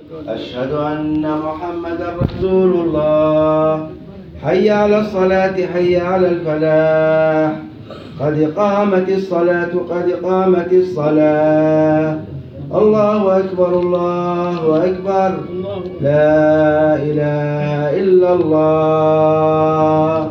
أشهد أن محمدا رسول الله. حي على الصلاة حي على الفلاح. قد قامت الصلاة قد قامت الصلاة. الله أكبر الله أكبر. لا إله إلا الله.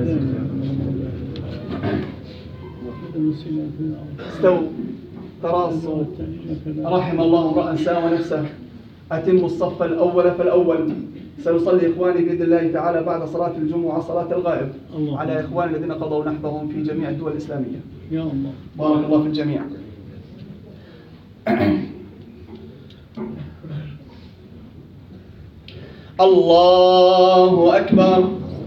استووا تراصوا رحم الله امرأ ساوى نفسه. أتموا الصف الأول فالأول. سنصلي إخواني بإذن الله تعالى بعد صلاة الجمعة صلاة الغائب على إخواني الذين قضوا نحبهم في جميع الدول الإسلامية. يا الله بارك الله في الجميع. الله أكبر.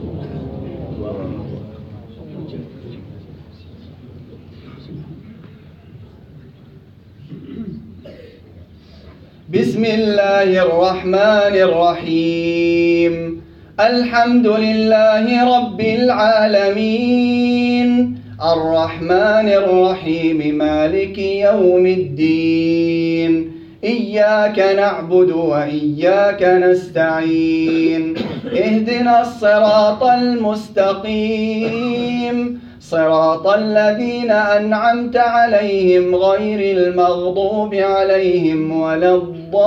بسم الله الرحمن الرحيم. الحمد لله رب العالمين الرحمن الرحيم مالك يوم الدين. إياك نعبد وإياك نستعين. اهدنا الصراط المستقيم صراط الذين أنعمت عليهم غير المغضوب عليهم ولا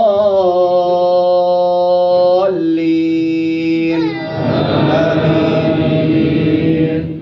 الضالين. آمين.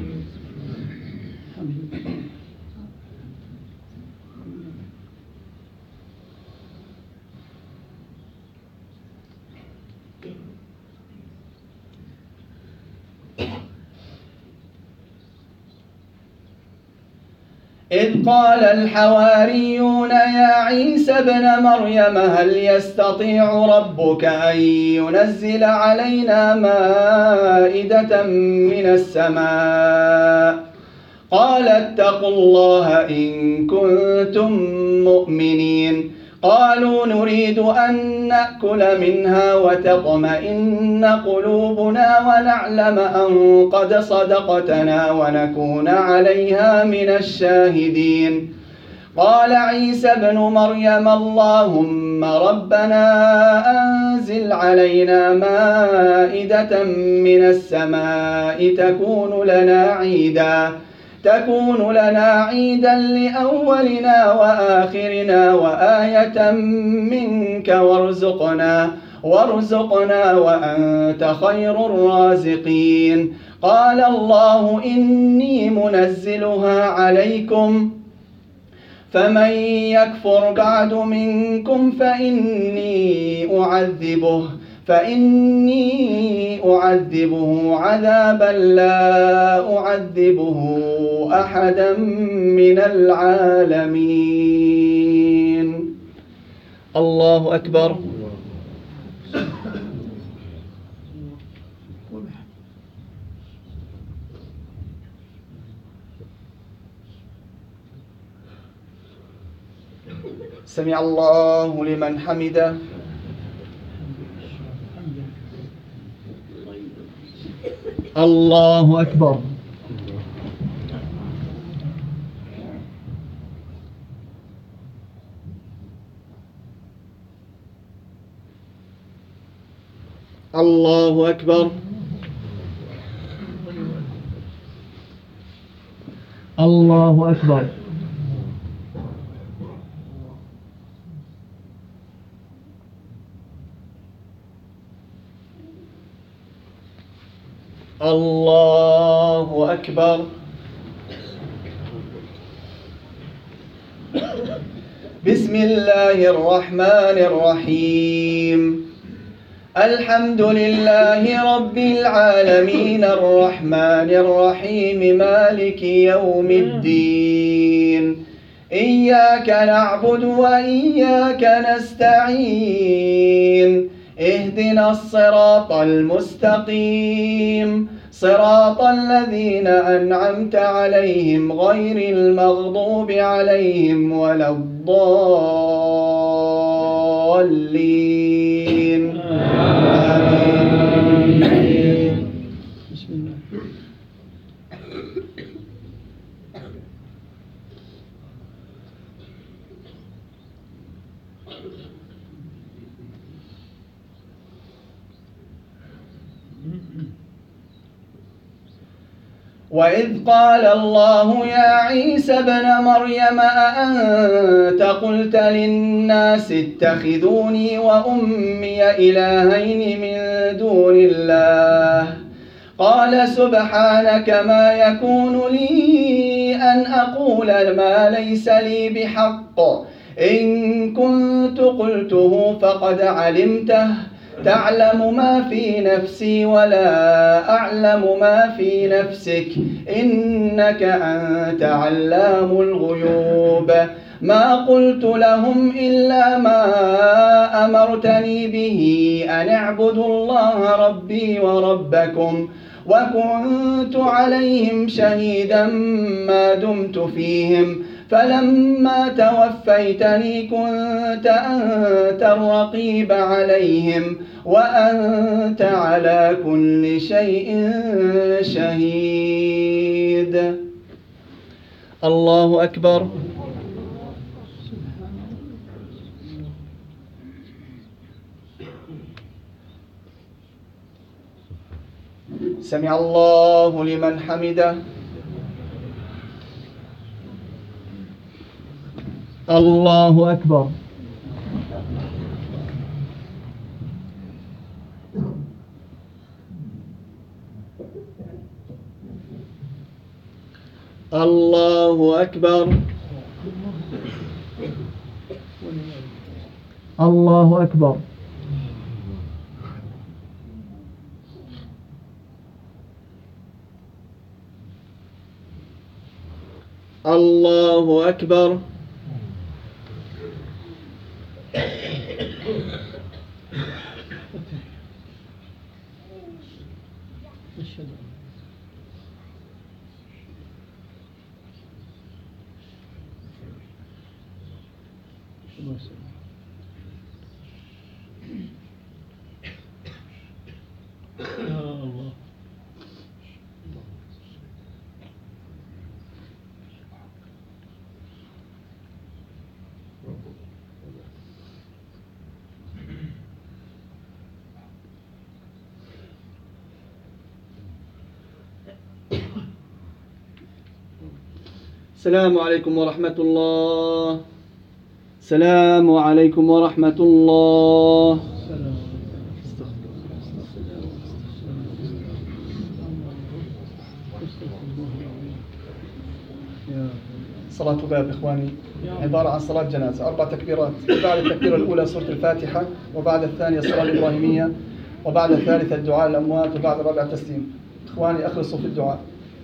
إذ قال الحواريون يا عيسى ابن مريم هل يستطيع ربك أن ينزل علينا مائدة من السماء؟ قال اتقوا الله إن كنتم مؤمنين. قالوا نريد أن نأكل منها وتطمئن قلوبنا ونعلم أن قد صدقتنا ونكون عليها من الشاهدين. قال عيسى ابن مريم اللهم ربنا أنزل علينا مائدة من السماء تكون لنا عيدا لأولنا وآخرنا وآية منك وارزقنا وأنت خير الرازقين. قال الله إني منزلها عليكم فمن يكفر بعد منكم فإني أعذبه عذابا لا أعذبه أحدا من العالمين. الله أكبر. سمع الله لمن حمده. الله أكبر. الله أكبر. الله أكبر. الله أكبر. بسم الله الرحمن الرحيم. الحمد لله رب العالمين الرحمن الرحيم مالك يوم الدين. إياك نعبد وإياك نستعين. اهدنا الصراط المستقيم صراط الذين أنعمت عليهم غير المغضوب عليهم ولا الضالين. آمين. بسم الله. وإذ قال الله يا عيسى ابن مريم أأنت قلت للناس اتخذوني وأمي إلهين من دون الله قال سبحانك ما يكون لي أن أقول ما ليس لي بحق إن كنت قلته فقد علمته تعلم ما في نفسي ولا أعلم ما في نفسك إنك أنت علام الغيوب ما قلت لهم إلا ما أمرتني به أن اعبدوا الله ربي وربكم وكنت عليهم شهيدا ما دمت فيهم فلما توفيتني كنت أنت الرقيب عليهم وأنت على كل شيء شهيد. الله أكبر. سمع الله لمن حمده. الله أكبر. الله أكبر. الله أكبر. الله أكبر. السلام عليكم ورحمة الله. السلام عليكم ورحمة الله. صلاة باب إخواني عبارة عن صلاة جنازة 4 تكبيرات. بعد التكبيرة الأولى سورة الفاتحة وبعد الثانية الصلاة الإبراهيمية وبعد الثالثة الدعاء للأموات وبعد الرابعة التسليم. إخواني أخلصوا في الدعاء.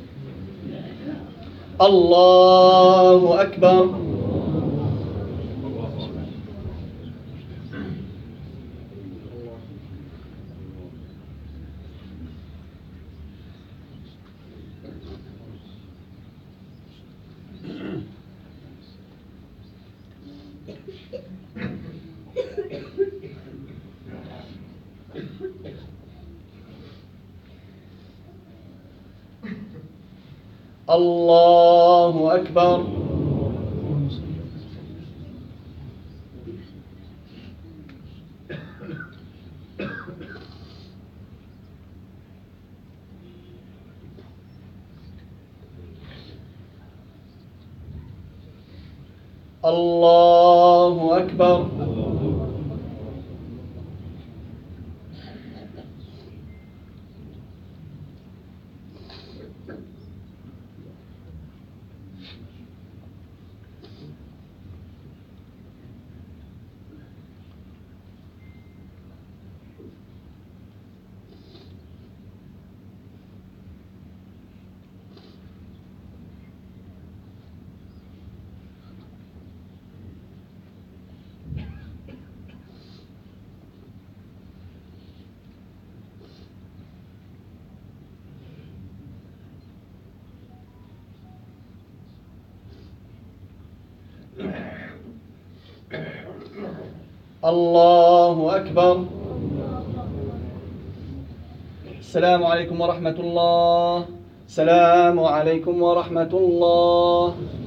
الله أكبر. الله أكبر. الله أكبر. الله أكبر. السلام عليكم ورحمة الله. السلام عليكم ورحمة الله.